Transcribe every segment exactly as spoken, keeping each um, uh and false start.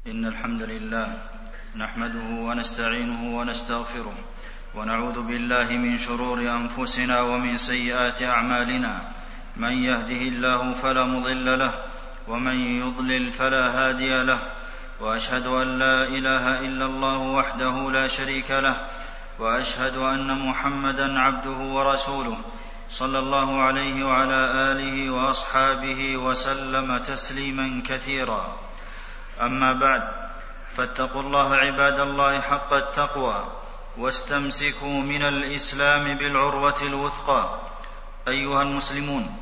إن الحمد لله نحمده ونستعينه ونستغفره ونعوذ بالله من شرور أنفسنا ومن سيئات أعمالنا. من يهده الله فلا مضل له ومن يضلل فلا هادي له، وأشهد أن لا إله إلا الله وحده لا شريك له، وأشهد أن محمدًا عبده ورسوله صلى الله عليه وعلى آله وأصحابه وسلم تسليمًا كثيرًا. أما بعد، فاتقوا الله عباد الله حق التقوى، واستمسكوا من الإسلام بالعروة الوثقى. أيها المسلمون،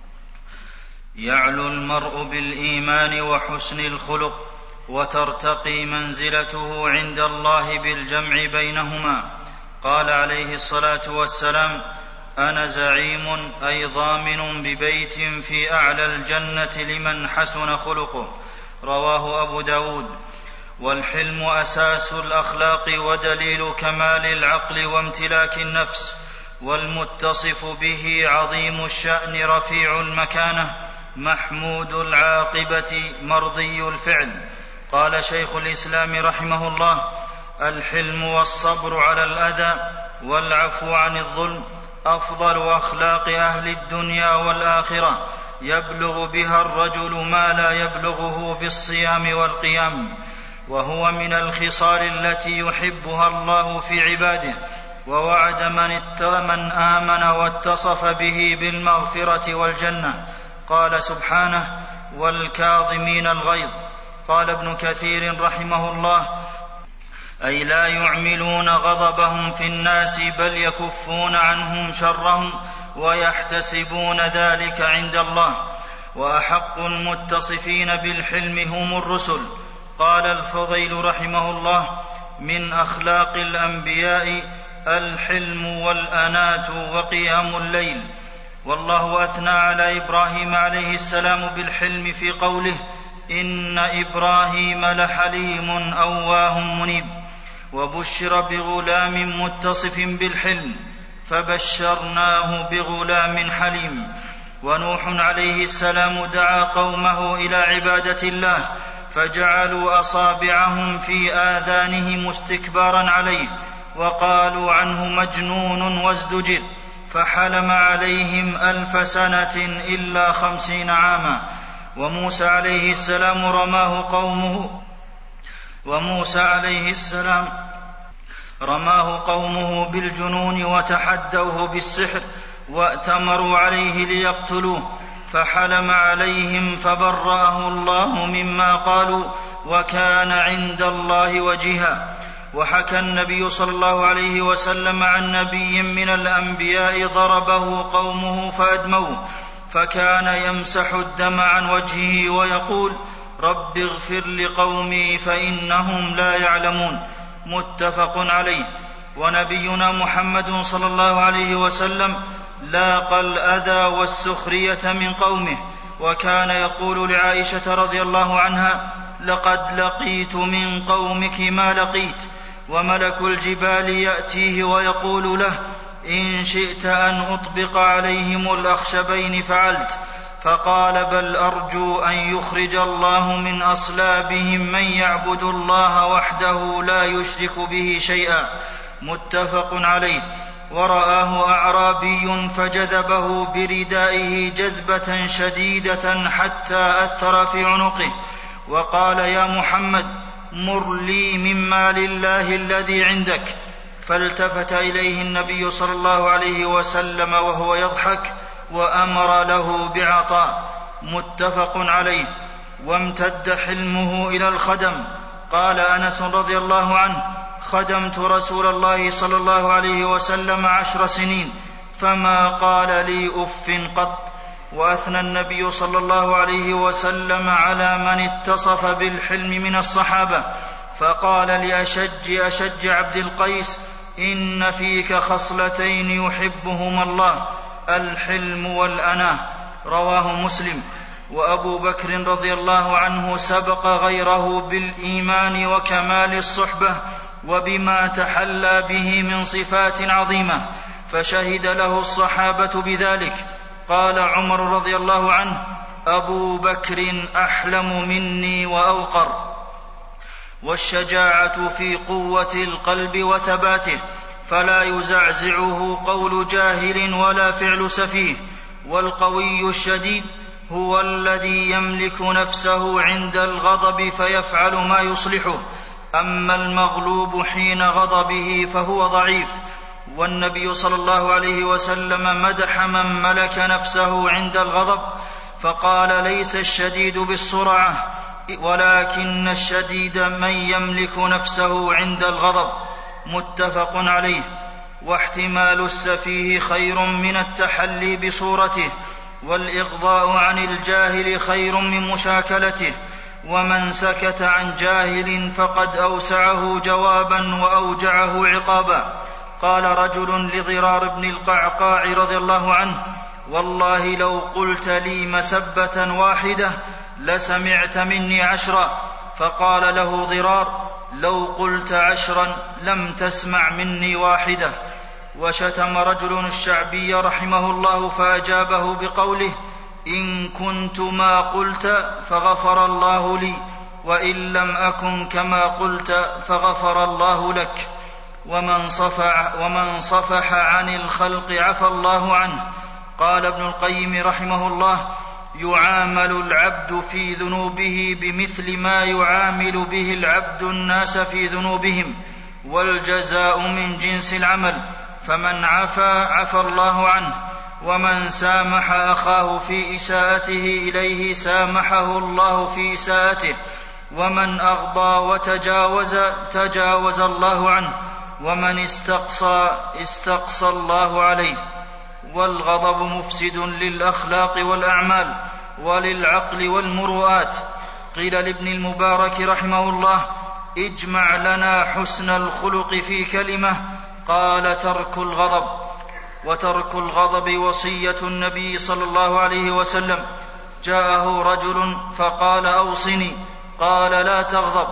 يعلو المرء بالإيمان وحسن الخلق، وترتقي منزلته عند الله بالجمع بينهما. قال عليه الصلاة والسلام: أنا زعيم أي ضامن ببيت في أعلى الجنة لمن حسن خلقه. رواه أبو داود. والحلم أساس الأخلاق ودليل كمال العقل وامتلاك النفس، والمتصف به عظيم الشأن رفيع المكانة محمود العاقبة مرضي الفعل. قال شيخ الإسلام رحمه الله: الحلم والصبر على الأذى والعفو عن الظلم أفضل أخلاق أهل الدنيا والآخرة، يبلغ بها الرجل ما لا يبلغه بالصيام والقيام، وهو من الخصال التي يحبها الله في عباده، ووعد من آمن واتصف به بالمغفرة والجنة. قال سبحانه: والكاظمين الغيظ. قال ابن كثير رحمه الله: أي لا يعملون غضبهم في الناس، بل يكفون عنهم شرهم ويحتسبون ذلك عند الله. وأحق المتصفين بالحلم هم الرسل. قال الفضيل رحمه الله: من أخلاق الأنبياء الحلم والأنات وقيام الليل. والله أثنى على إبراهيم عليه السلام بالحلم في قوله: إن إبراهيم لحليم أواه منيب. وبشر بغلام متصف بالحلم فبشرناه بغلام حليم. ونوح عليه السلام دعا قومه إلى عبادة الله، فجعلوا أصابعهم في آذانهم استكبارا عليه، وقالوا عنه مجنون وازدجر، فحلم عليهم ألف سنة إلا خمسين عاما. وموسى عليه السلام رماه قومه وموسى عليه السلام رماه قومه بالجنون وتحدوه بالسحر، وأتمروا عليه ليقتلوه، فحلم عليهم فبرأه الله مما قالوا، وكان عند الله وجيها. وحكى النبي صلى الله عليه وسلم عن نبي من الأنبياء ضربه قومه فأدموه، فكان يمسح الدم عن وجهه ويقول: رب اغفر لقومي فإنهم لا يعلمون. متفق عليه. ونبينا محمد صلى الله عليه وسلم لاقى الأذى والسخرية من قومه، وكان يقول لعائشة رضي الله عنها: لقد لقيت من قومك ما لقيت. وملك الجبال يأتيه ويقول له: إن شئت أن أطبق عليهم الأخشبين فعلت. فقال: بل أرجو أن يخرج الله من أصلابهم من يعبد الله وحده لا يشرك به شيئا. متفق عليه. ورآه أعرابي فجذبه بردائه جذبة شديدة حتى أثر في عنقه، وقال: يا محمد، مر لي من مال الله الذي عندك. فالتفت إليه النبي صلى الله عليه وسلم وهو يضحك، وأمر له بعطاء. متفق عليه. وامتد حلمه إلى الخدم. قال أنس رضي الله عنه: خدمت رسول الله صلى الله عليه وسلم عشر سنين فما قال لي أف قط. وأثنى النبي صلى الله عليه وسلم على من اتصف بالحلم من الصحابة، فقال لأشج أشج عبد القيس: إن فيك خصلتين يحبهما الله، الحلم والأناه. رواه مسلم. وأبو بكر رضي الله عنه سبق غيره بالإيمان وكمال الصحبة وبما تحلى به من صفات عظيمة، فشهد له الصحابة بذلك. قال عمر رضي الله عنه: أبو بكر أحلم مني وأوقر. والشجاعة في قوة القلب وثباته، فلا يزعزعه قول جاهل ولا فعل سفيه. والقوي الشديد هو الذي يملك نفسه عند الغضب فيفعل ما يصلحه، أما المغلوب حين غضبه فهو ضعيف. والنبي صلى الله عليه وسلم مدح من ملك نفسه عند الغضب فقال: ليس الشديد بالسرعة ولكن الشديد من يملك نفسه عند الغضب. متفق عليه. واحتمال السفيه خير من التحلي بصورته، والإغضاء عن الجاهل خير من مشاكلته، ومن سكت عن جاهل فقد أوسعه جوابا وأوجعه عقابا. قال رجل لضرار بن القعقاع رضي الله عنه: والله لو قلت لي مسبة واحدة لسمعت مني عشرا. فقال له ضرار: لو قلت عشرا لم تسمع مني واحدة. وشتم رجل الشعبي رحمه الله فأجابه بقوله: إن كنت ما قلت فغفر الله لي، وإن لم أكن كما قلت فغفر الله لك. ومن صفح, ومن صفح عن الخلق عفى الله عنه. قال ابن القيم رحمه الله: يعامل العبد في ذنوبه بمثل ما يعامل به العبد الناس في ذنوبهم، والجزاء من جنس العمل، فمن عفا عفى الله عنه، ومن سامح أخاه في إساءته إليه سامحه الله في إساءته، ومن أغضى وتجاوز تجاوز الله عنه، ومن استقصى استقصى الله عليه. والغضب مفسد للأخلاق والأعمال وللعقل والمروءات. قيل لابن المبارك رحمه الله: اجمع لنا حسن الخلق في كلمة. قال: ترك الغضب. وترك الغضب وصية النبي صلى الله عليه وسلم. جاءه رجل فقال: أوصني. قال: لا تغضب.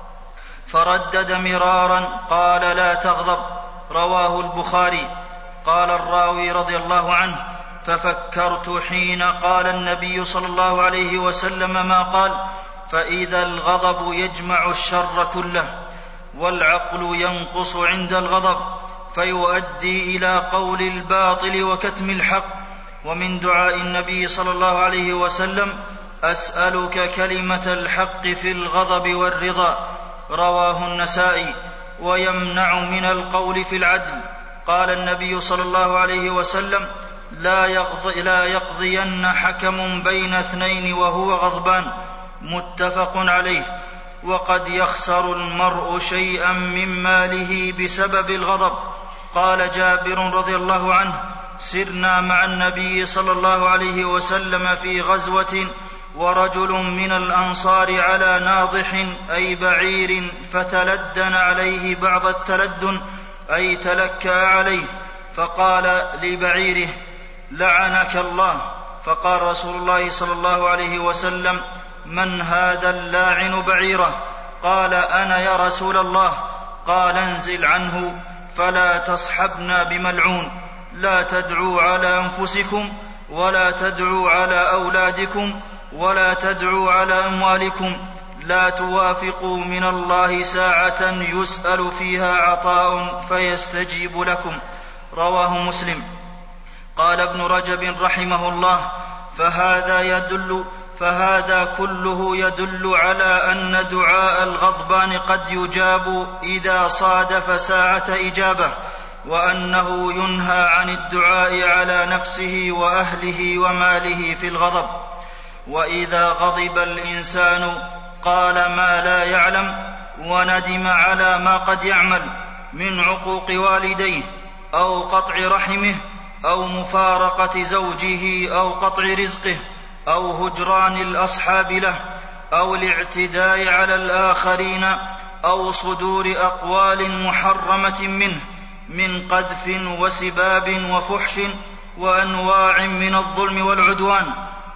فردد مرارا قال: لا تغضب. رواه البخاري. قال الراوي رضي الله عنه: ففكرت حين قال النبي صلى الله عليه وسلم ما قال، فإذا الغضب يجمع الشر كله، والعقل ينقص عند الغضب فيؤدي إلى قول الباطل وكتم الحق. ومن دعاء النبي صلى الله عليه وسلم: أسألك كلمة الحق في الغضب والرضا. رواه النسائي. ويمنع من القول في العدل. قال النبي صلى الله عليه وسلم: لا, يقضي لا يقضين حكم بين اثنين وهو غضبان. متفق عليه. وقد يخسر المرء شيئا من ماله بسبب الغضب. قال جابر رضي الله عنه: سرنا مع النبي صلى الله عليه وسلم في غزوة، ورجل من الأنصار على ناضح أي بعير، فتلدن عليه بعض التلدن أي تلكأ عليه، فقال لبعيره: لعنك الله. فقال رسول الله صلى الله عليه وسلم: من هذا اللاعن بعيره؟ قال: أنا يا رسول الله. قال: انزل عنه فلا تصحبنا بملعون. لا تدعوا على أنفسكم ولا تدعوا على أولادكم ولا تدعوا على أموالكم. لا توافقوا من الله ساعة يسأل فيها عطاء فيستجيب لكم. رواه مسلم. قال ابن رجب رحمه الله: فهذا يدل فهذا كله يدل على أن دعاء الغضبان قد يجاب إذا صادف ساعة إجابة، وأنه ينهى عن الدعاء على نفسه وأهله وماله في الغضب. وإذا غضب الإنسان قال ما لا يعلم، وندم على ما قد يعمل من عقوق والديه أو قطع رحمه أو مفارقة زوجه أو قطع رزقه أو هجران الأصحاب له أو الاعتداء على الآخرين أو صدور أقوال محرمة منه من قذف وسباب وفحش وأنواع من الظلم والعدوان،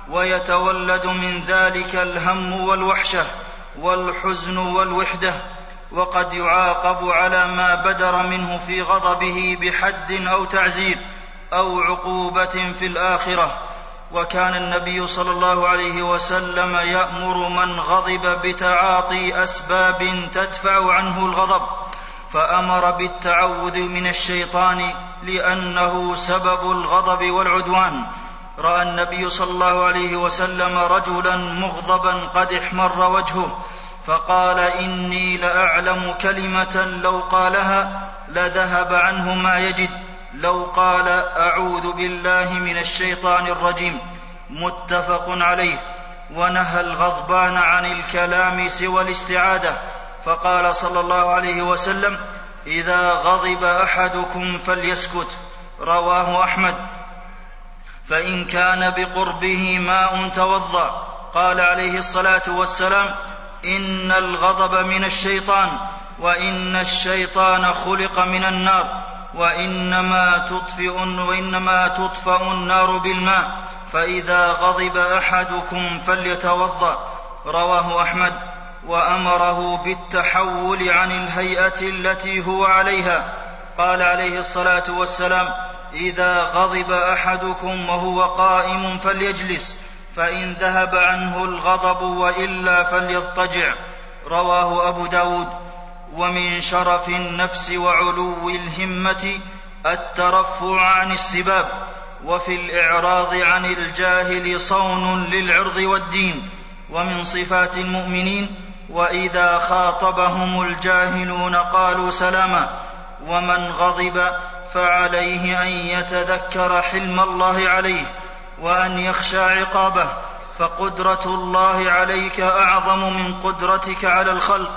ويتولد من ذلك الهم والوحشة والحزن والوحدة. وقد يعاقب على ما بدر منه في غضبه بحد أو تعزير أو عقوبة في الآخرة. وكان النبي صلى الله عليه وسلم يأمر من غضب بتعاطي أسباب تدفع عنه الغضب، فأمر بالتعوذ من الشيطان لأنه سبب الغضب والعدوان. رأى النبي صلى الله عليه وسلم رجلا مغضبا قد احمر وجهه، فقال: إني لأعلم كلمة لو قالها لذهب عنه ما يجد، لو قال: أعوذ بالله من الشيطان الرجيم. متفق عليه. ونهى الغضبان عن الكلام سوى الاستعاذة، فقال صلى الله عليه وسلم: إذا غضب أحدكم فليسكت. رواه أحمد. فإن كان بقربه ماء توضأ. قال عليه الصلاة والسلام: إن الغضب من الشيطان، وإن الشيطان خلق من النار، وإنما تطفئ, وإنما تطفأ النار بالماء، فإذا غضب أحدكم فليتوضأ. رواه أحمد. وأمره بالتحول عن الهيئة التي هو عليها. قال عليه الصلاة والسلام: إذا غضب أحدكم وهو قائم فليجلس، فإن ذهب عنه الغضب وإلا فليضطجع. رواه أبو داود. ومن شرف النفس وعلو الهمة الترفع عن السباب، وفي الإعراض عن الجاهل صون للعرض والدين. ومن صفات المؤمنين: وإذا خاطبهم الجاهلون قالوا سلاما. ومن غضب فعليه أن يتذكر حلم الله عليه، وأن يخشى عقابه، فقدرة الله عليك أعظم من قدرتك على الخلق،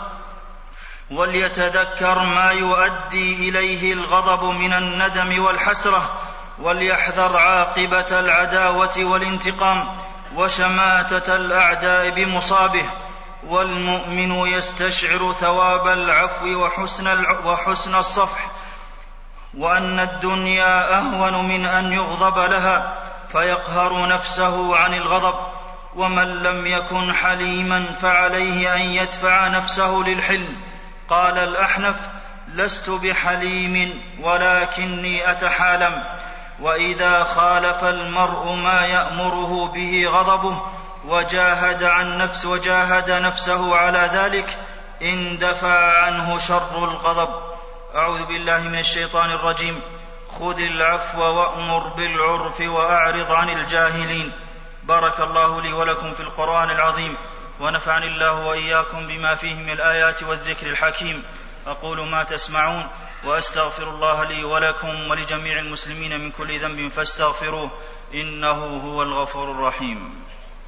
وليتذكر ما يؤدي إليه الغضب من الندم والحسرة، وليحذر عاقبة العداوة والانتقام وشماتة الأعداء بمصابه. والمؤمن يستشعر ثواب العفو وحسن, وحسن الصفح، وأن الدنيا أهون من أن يغضب لها، فيقهر نفسه عن الغضب. ومن لم يكن حليما فعليه أن يدفع نفسه للحلم. قال الأحنف: لست بحليم ولكني أتحالم. وإذا خالف المرء ما يأمره به غضبه وجاهد, عن نفس وجاهد نفسه على ذلك اندفع عنه شر الغضب. أعوذ بالله من الشيطان الرجيم. خذ العفو وأمر بالعرف وأعرض عن الجاهلين. بارك الله لي ولكم في القرآن العظيم، ونفعني الله وإياكم بما فيه من الآيات والذكر الحكيم. أقول ما تسمعون، وأستغفر الله لي ولكم ولجميع المسلمين من كل ذنب فاستغفروه، إنه هو الغفور الرحيم.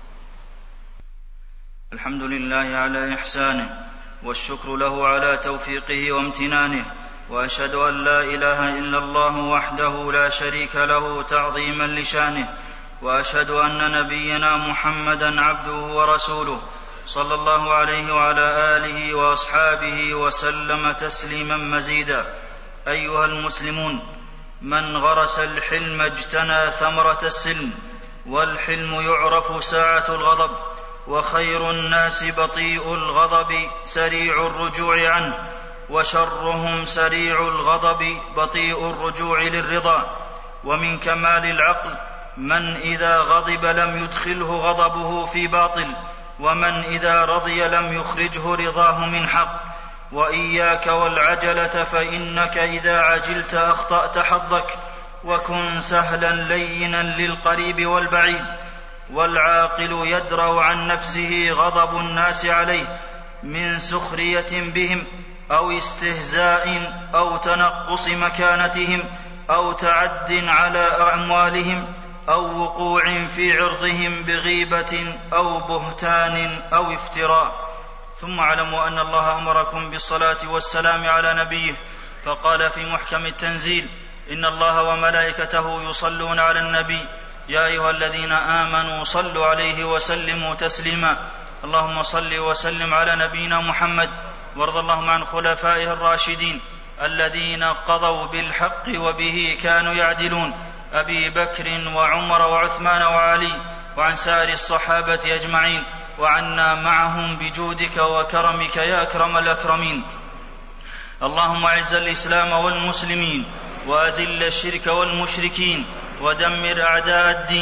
الحمد لله على إحسانه، والشكر له على توفيقه وامتنانه، وأشهد أن لا إله إلا الله وحده لا شريك له تعظيما لشانه، وأشهد أن نبينا محمدا عبده ورسوله صلى الله عليه وعلى آله وأصحابه وسلم تسليما مزيدا. أيها المسلمون، من غرس الحلم اجتنى ثمرة السلم، والحلم يعرف ساعة الغضب، وخير الناس بطيء الغضب سريع الرجوع عنه، وشرهم سريع الغضب بطيء الرجوع للرضا. ومن كمال العقل من إذا غضب لم يدخله غضبه في باطل، ومن إذا رضي لم يخرجه رضاه من حق. وإياك والعجلة، فإنك إذا عجلت أخطأت حظك. وكن سهلا لينا للقريب والبعيد. والعاقل يدرأ عن نفسه غضب الناس عليه من سخرية بهم، أو استهزاء، أو تنقص مكانتهم، أو تعد على أموالهم، أو وقوع في عرضهم بغيبة أو بهتان أو افتراء. ثم اعلموا أن الله أمركم بالصلاة والسلام على نبيه، فقال في محكم التنزيل: إن الله وملائكته يصلون على النبي يا أيها الذين آمنوا صلوا عليه وسلموا تسليما. اللهم صل وسلم على نبينا محمد، وارض اللهم عن خلفائه الراشدين الذين قضوا بالحق وبه كانوا يعدلون، أبي بكر وعمر وعثمان وعلي، وعن سائر الصحابة أجمعين، وعنا معهم بجودك وكرمك يا أكرم الأكرمين. اللهم أعز الإسلام والمسلمين، وأذل الشرك والمشركين، ودمر أعداء الدين،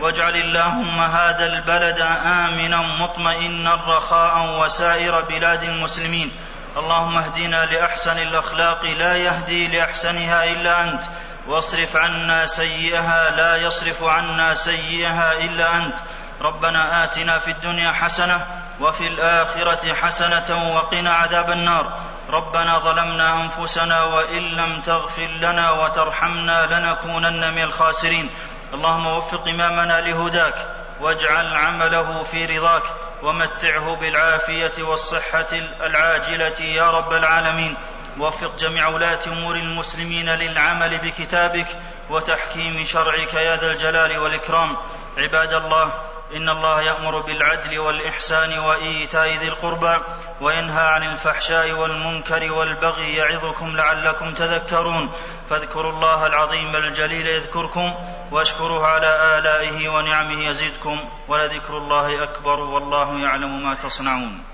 واجعل اللهم هذا البلد آمنا مطمئنا رخاء وسائر بلاد المسلمين. اللهم اهدنا لأحسن الأخلاق لا يهدي لأحسنها إلا أنت، واصرف عنا سيئها لا يصرف عنا سيئها إلا أنت. ربنا آتنا في الدنيا حسنة وفي الآخرة حسنة وقنا عذاب النار. ربنا ظلمنا أنفسنا وإن لم تغفر لنا وترحمنا لنكونن من الخاسرين. اللهم وفق إمامنا لهداك واجعل عمله في رضاك، ومتعه بالعافية والصحة العاجلة يا رب العالمين. وفق جميع ولاة أمور المسلمين للعمل بكتابك وتحكيم شرعك يا ذا الجلال والإكرام. عباد الله، إن الله يأمر بالعدل والإحسان وإيتاء ذي القربى وينهى عن الفحشاء والمنكر والبغي يعظكم لعلكم تذكرون. فاذكروا الله العظيم الجليل يذكركم، واشكروه على آلائه ونعمه يزدكم، ولذكر الله أكبر والله يعلم ما تصنعون.